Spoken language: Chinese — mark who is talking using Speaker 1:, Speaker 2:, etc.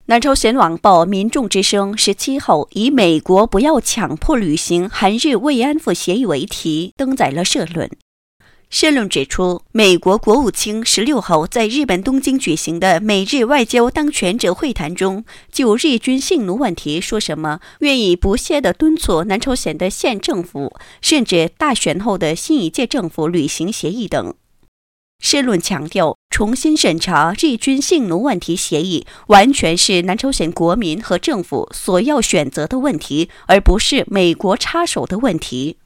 Speaker 1: 南朝鲜网报民众之声17号以美国不要强迫履行韩日慰安妇协议为题登载了社论。社论指出，美国国务卿16号在日本东京举行的美日外交当权者会谈中，就日军性奴问题说什么愿意不懈地敦促南朝鲜的县政府，甚至大选后的新一届政府履行协议等。社论强调，重新审查日军性奴问题协议完全是南朝鲜国民和政府所要选择的问题，而不是美国插手的问题。